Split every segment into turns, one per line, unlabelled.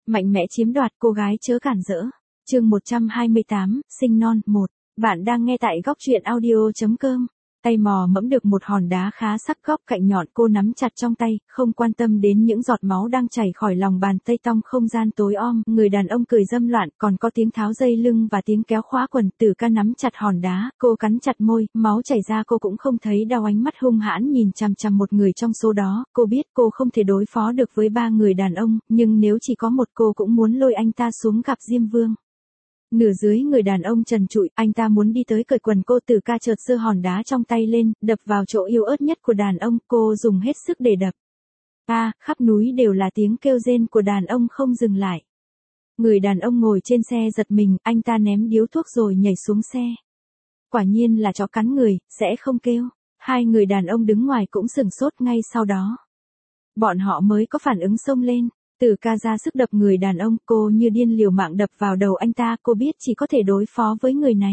Mạnh mẽ chiếm đoạt, cô gái chớ cản rỡ. Chương 128, sinh non, 1. Bạn đang nghe tại góc truyện audio.com. Tay mò mẫm được một hòn đá khá sắc góc cạnh nhọn, cô nắm chặt trong tay, không quan tâm đến những giọt máu đang chảy khỏi lòng bàn tay. Trong không gian tối om, người đàn ông cười dâm loạn, còn có tiếng tháo dây lưng và tiếng kéo khóa quần. Tử Ca nắm chặt hòn đá, cô cắn chặt môi, máu chảy ra cô cũng không thấy đau, ánh mắt hung hãn nhìn chằm chằm một người trong số đó. Cô biết cô không thể đối phó được với 3 người đàn ông, nhưng nếu chỉ có một cô cũng muốn lôi anh ta xuống gặp Diêm Vương. Nửa dưới người đàn ông trần trụi, anh ta muốn đi tới cởi quần cô. Tử Ca chợt giơ hòn đá trong tay lên, đập vào chỗ yếu ớt nhất của đàn ông, cô dùng hết sức để đập. Khắp núi đều là tiếng kêu rên của đàn ông không dừng lại. Người đàn ông ngồi trên xe giật mình, anh ta ném điếu thuốc rồi nhảy xuống xe. Quả nhiên là chó cắn người, sẽ không kêu. Hai người đàn ông đứng ngoài cũng sửng sốt ngay sau đó. Bọn họ mới có phản ứng xông lên. Tử Ca ra sức đập người đàn ông, cô như điên liều mạng đập vào đầu anh ta, cô biết chỉ có thể đối phó với người này.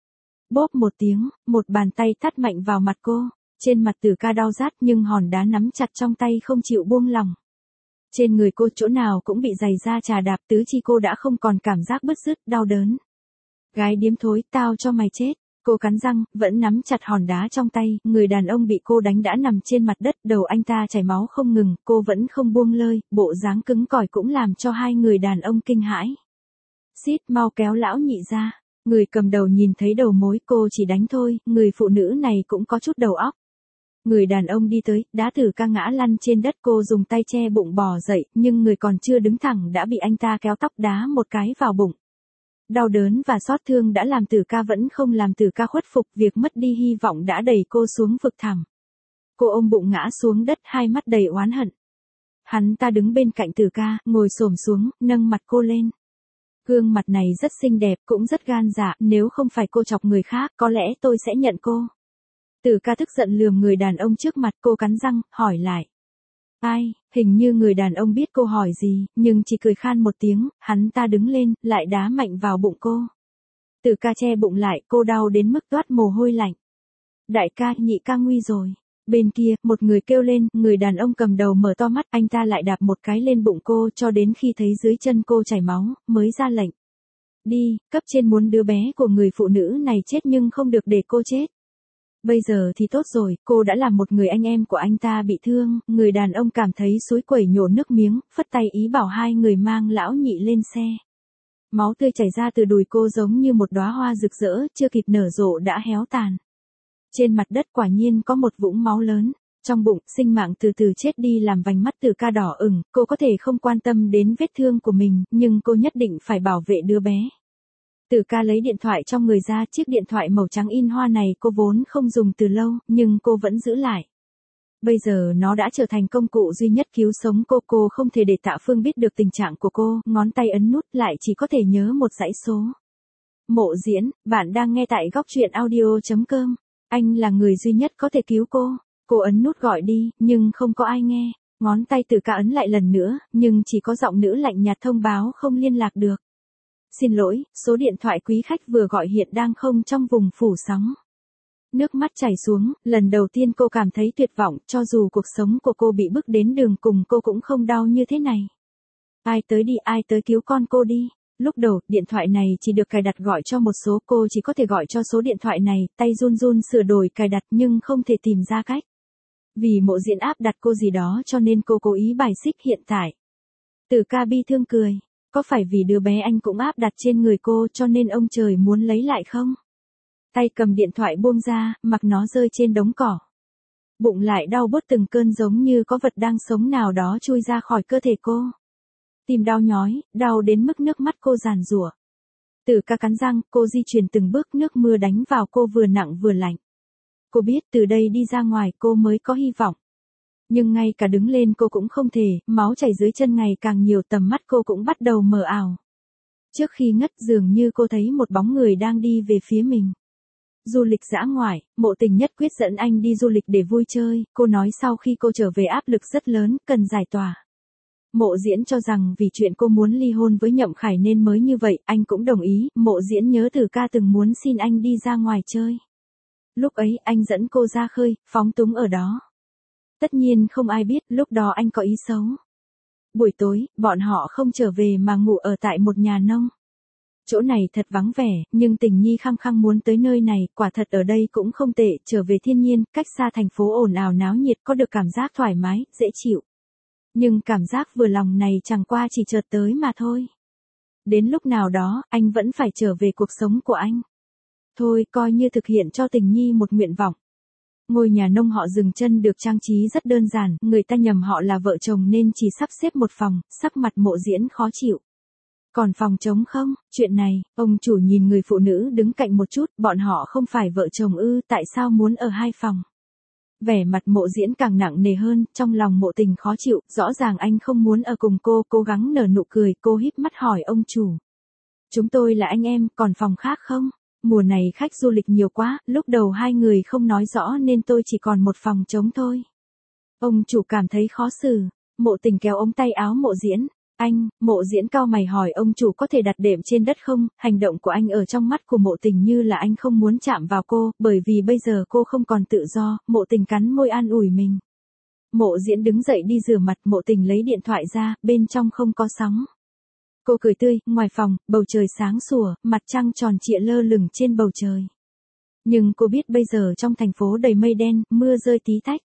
Bốp một tiếng, một bàn tay tát mạnh vào mặt cô, trên mặt Tử Ca đau rát nhưng hòn đá nắm chặt trong tay không chịu buông lỏng. Trên người cô chỗ nào cũng bị giày da chà đạp, tứ chi cô đã không còn cảm giác bứt rứt, đau đớn. Gái điếm thối, tao cho mày chết. Cô cắn răng, vẫn nắm chặt hòn đá trong tay, người đàn ông bị cô đánh đã nằm trên mặt đất, đầu anh ta chảy máu không ngừng, cô vẫn không buông lơi, bộ dáng cứng cỏi cũng làm cho hai người đàn ông kinh hãi. Xít, mau kéo lão nhị ra. Người cầm đầu nhìn thấy đầu mối, cô chỉ đánh thôi, người phụ nữ này cũng có chút đầu óc. Người đàn ông đi tới, đá Tử Ca ngã lăn trên đất, cô dùng tay che bụng bò dậy, nhưng người còn chưa đứng thẳng đã bị anh ta kéo tóc đá một cái vào bụng. Đau đớn và xót thương đã làm Tử Ca vẫn không làm Tử Ca khuất phục, việc mất đi hy vọng đã đẩy cô xuống vực thẳm. Cô ôm bụng ngã xuống đất, hai mắt đầy oán hận. Hắn ta đứng bên cạnh Tử Ca, ngồi xổm xuống, nâng mặt cô lên. Gương mặt này rất xinh đẹp, cũng rất gan dạ, nếu không phải cô chọc người khác, có lẽ tôi sẽ nhận cô. Tử Ca tức giận lườm người đàn ông trước mặt, cô cắn răng, hỏi lại. Hình như người đàn ông biết cô hỏi gì, nhưng chỉ cười khan một tiếng, hắn ta đứng lên, lại đá mạnh vào bụng cô. Tử Ca che bụng lại, cô đau đến mức toát mồ hôi lạnh. Đại ca, nhị ca nguy rồi. Bên kia, một người kêu lên, người đàn ông cầm đầu mở to mắt, anh ta lại đạp một cái lên bụng cô cho đến khi thấy dưới chân cô chảy máu, mới ra lệnh. Đi, cấp trên muốn đứa bé của người phụ nữ này chết nhưng không được để cô chết. Bây giờ thì tốt rồi, cô đã làm một người anh em của anh ta bị thương, người đàn ông cảm thấy xối quẩy nhổ nước miếng, phất tay ý bảo hai người mang lão nhị lên xe. Máu tươi chảy ra từ đùi cô giống như một đóa hoa rực rỡ, chưa kịp nở rộ đã héo tàn. Trên mặt đất quả nhiên có một vũng máu lớn, trong bụng, sinh mạng từ từ chết đi làm vành mắt Tử Ca đỏ ửng, cô có thể không quan tâm đến vết thương của mình, nhưng cô nhất định phải bảo vệ đứa bé. Tử Ca lấy điện thoại trong người ra, chiếc điện thoại màu trắng in hoa này cô vốn không dùng từ lâu, nhưng cô vẫn giữ lại. Bây giờ nó đã trở thành công cụ duy nhất cứu sống cô không thể để Tạ Phương biết được tình trạng của cô, ngón tay ấn nút lại chỉ có thể nhớ một dãy số. Mộ Diễn, bạn đang nghe tại góc truyện audio.com. Anh là người duy nhất có thể cứu cô. Cô ấn nút gọi đi, nhưng không có ai nghe. Ngón tay Tử Ca ấn lại lần nữa, nhưng chỉ có giọng nữ lạnh nhạt thông báo không liên lạc được. Xin lỗi, số điện thoại quý khách vừa gọi hiện đang không trong vùng phủ sóng. Nước mắt chảy xuống, lần đầu tiên cô cảm thấy tuyệt vọng, cho dù cuộc sống của cô bị bước đến đường cùng cô cũng không đau như thế này. Ai tới đi, ai tới cứu con cô đi. Lúc đầu, điện thoại này chỉ được cài đặt gọi cho một số, cô chỉ có thể gọi cho số điện thoại này, tay run run sửa đổi cài đặt nhưng không thể tìm ra cách. Vì Mộ Diễn áp đặt cô gì đó cho nên cô cố ý bài xích hiện tại. Tử Ca bi thương cười. Có phải vì đứa bé anh cũng áp đặt trên người cô cho nên ông trời muốn lấy lại không? Tay cầm điện thoại buông ra, mặc nó rơi trên đống cỏ. Bụng lại đau buốt từng cơn giống như có vật đang sống nào đó chui ra khỏi cơ thể cô. Tim đau nhói, đau đến mức nước mắt cô giàn giụa. Tử Ca cắn răng, cô di chuyển từng bước, nước mưa đánh vào cô vừa nặng vừa lạnh. Cô biết từ đây đi ra ngoài cô mới có hy vọng. Nhưng ngay cả đứng lên cô cũng không thể, máu chảy dưới chân ngày càng nhiều, tầm mắt cô cũng bắt đầu mờ ảo. Trước khi ngất dường như cô thấy một bóng người đang đi về phía mình. Du lịch dã ngoại, Mộ Tình nhất quyết dẫn anh đi du lịch để vui chơi, cô nói sau khi cô trở về áp lực rất lớn, cần giải tỏa. Mộ Diễn cho rằng vì chuyện cô muốn ly hôn với Nhậm Khải nên mới như vậy, anh cũng đồng ý, Mộ Diễn nhớ Tử Ca từng muốn xin anh đi ra ngoài chơi. Lúc ấy anh dẫn cô ra khơi, phóng túng ở đó. Tất nhiên không ai biết lúc đó anh có ý xấu. Buổi tối, bọn họ không trở về mà ngủ ở tại một nhà nông. Chỗ này thật vắng vẻ, nhưng Tình Nhi khăng khăng muốn tới nơi này, quả thật ở đây cũng không tệ, trở về thiên nhiên, cách xa thành phố ồn ào náo nhiệt có được cảm giác thoải mái, dễ chịu. Nhưng cảm giác vừa lòng này chẳng qua chỉ chợt tới mà thôi. Đến lúc nào đó, anh vẫn phải trở về cuộc sống của anh. Thôi, coi như thực hiện cho Tình Nhi một nguyện vọng. Ngôi nhà nông họ dừng chân được trang trí rất đơn giản, người ta nhầm họ là vợ chồng nên chỉ sắp xếp một phòng, sắc mặt Mộ Diễn khó chịu. Còn phòng trống không? Chuyện này, ông chủ nhìn người phụ nữ đứng cạnh một chút, bọn họ không phải vợ chồng ư, tại sao muốn ở hai phòng? Vẻ mặt Mộ Diễn càng nặng nề hơn, trong lòng Mộ Tình khó chịu, rõ ràng anh không muốn ở cùng cô, cố gắng nở nụ cười, cô híp mắt hỏi ông chủ. Chúng tôi là anh em, còn phòng khác không? Mùa này khách du lịch nhiều quá, lúc đầu hai người không nói rõ nên tôi chỉ còn một phòng trống thôi. Ông chủ cảm thấy khó xử, Mộ Tình kéo ống tay áo Mộ Diễn. Anh, Mộ Diễn cau mày hỏi ông chủ có thể đặt đệm trên đất không, hành động của anh ở trong mắt của Mộ Tình như là anh không muốn chạm vào cô, bởi vì bây giờ cô không còn tự do, Mộ Tình cắn môi an ủi mình. Mộ Diễn đứng dậy đi rửa mặt, Mộ Tình lấy điện thoại ra, bên trong không có sóng. Cô cười tươi, ngoài phòng, bầu trời sáng sủa, mặt trăng tròn trịa lơ lửng trên bầu trời. Nhưng cô biết bây giờ trong thành phố đầy mây đen, mưa rơi tí tách.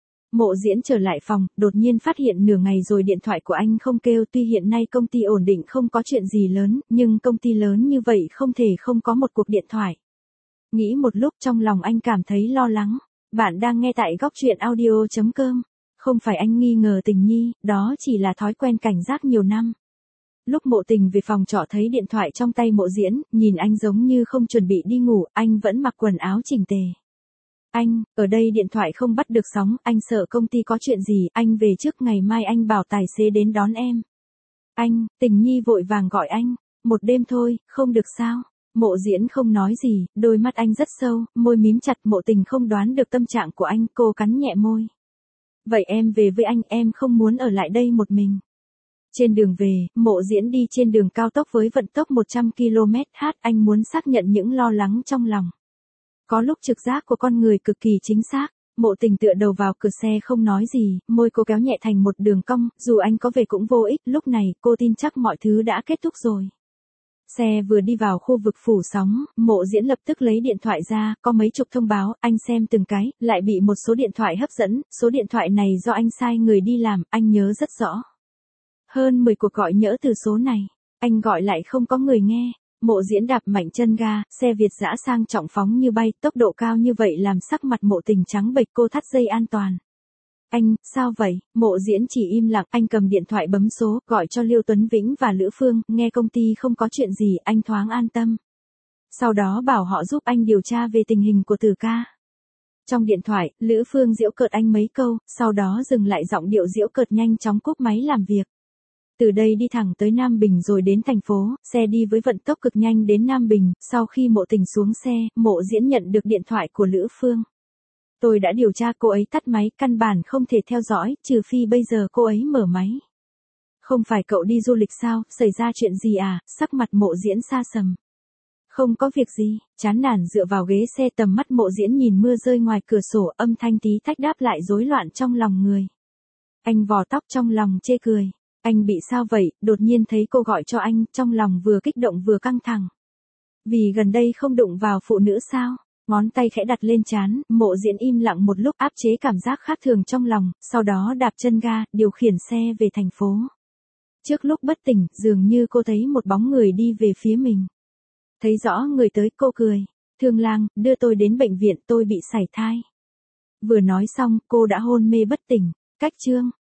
Mộ Diễn trở lại phòng, đột nhiên phát hiện nửa ngày rồi điện thoại của anh không kêu, tuy hiện nay công ty ổn định không có chuyện gì lớn, nhưng công ty lớn như vậy không thể không có một cuộc điện thoại. Nghĩ một lúc trong lòng anh cảm thấy lo lắng. Bạn đang nghe tại góc truyện audio.com. Không phải anh nghi ngờ Tình Nhi, đó chỉ là thói quen cảnh giác nhiều năm. Lúc Mộ Tình về phòng trọ thấy điện thoại trong tay Mộ Diễn, nhìn anh giống như không chuẩn bị đi ngủ, anh vẫn mặc quần áo chỉnh tề. Anh, ở đây điện thoại không bắt được sóng, anh sợ công ty có chuyện gì, anh về trước ngày mai anh bảo tài xế đến đón em. Anh, Tình Nhi vội vàng gọi anh, một đêm thôi, không được sao? Mộ Diễn không nói gì, đôi mắt anh rất sâu, môi mím chặt. Mộ Tình không đoán được tâm trạng của anh, cô cắn nhẹ môi. Vậy em về với anh, em không muốn ở lại đây một mình. Trên đường về, Mộ Diễn đi trên đường cao tốc với vận tốc 100 km/h, anh muốn xác nhận những lo lắng trong lòng. Có lúc trực giác của con người cực kỳ chính xác. Mộ Tình tựa đầu vào cửa xe không nói gì, môi cô kéo nhẹ thành một đường cong, dù anh có về cũng vô ích, lúc này cô tin chắc mọi thứ đã kết thúc rồi. Xe vừa đi vào khu vực phủ sóng, Mộ Diễn lập tức lấy điện thoại ra, có mấy chục thông báo, anh xem từng cái, lại bị một số điện thoại hấp dẫn, số điện thoại này do anh sai người đi làm, anh nhớ rất rõ. Hơn 10 cuộc gọi nhỡ từ số này, anh gọi lại không có người nghe. Mộ Diễn đạp mạnh chân ga, xe Việt dã sang trọng phóng như bay, tốc độ cao như vậy làm sắc mặt Mộ Tình trắng bệch, cô thắt dây an toàn. Anh, sao vậy? Mộ Diễn chỉ im lặng, anh cầm điện thoại bấm số, gọi cho Liêu Tuấn Vĩnh và Lữ Phương, nghe công ty không có chuyện gì, anh thoáng an tâm. Sau đó bảo họ giúp anh điều tra về tình hình của Từ ca. Trong điện thoại, Lữ Phương giễu cợt anh mấy câu, sau đó dừng lại giọng điệu giễu cợt nhanh chóng cúp máy làm việc. Từ đây đi thẳng tới Nam Bình rồi đến thành phố, xe đi với vận tốc cực nhanh đến Nam Bình, sau khi Mộ Tình xuống xe, Mộ Diễn nhận được điện thoại của Lữ Phương. Tôi đã điều tra, cô ấy tắt máy, căn bản không thể theo dõi, trừ phi bây giờ cô ấy mở máy. Không phải cậu đi du lịch sao, xảy ra chuyện gì à? Sắc mặt Mộ Diễn xa sầm. Không có việc gì, chán nản dựa vào ghế xe, tầm mắt Mộ Diễn nhìn mưa rơi ngoài cửa sổ, âm thanh tí tách đáp lại rối loạn trong lòng người. Anh vò tóc trong lòng chê cười. Anh bị sao vậy? Đột nhiên thấy cô gọi cho anh, trong lòng vừa kích động vừa căng thẳng. Vì gần đây không đụng vào phụ nữ sao? Ngón tay khẽ đặt lên trán, Mộ Diễn im lặng một lúc áp chế cảm giác khác thường trong lòng, sau đó đạp chân ga, điều khiển xe về thành phố. Trước lúc bất tỉnh, dường như cô thấy một bóng người đi về phía mình. Thấy rõ người tới, cô cười. Thương Lang, đưa tôi đến bệnh viện, tôi bị sảy thai. Vừa nói xong, cô đã hôn mê bất tỉnh. Cách chương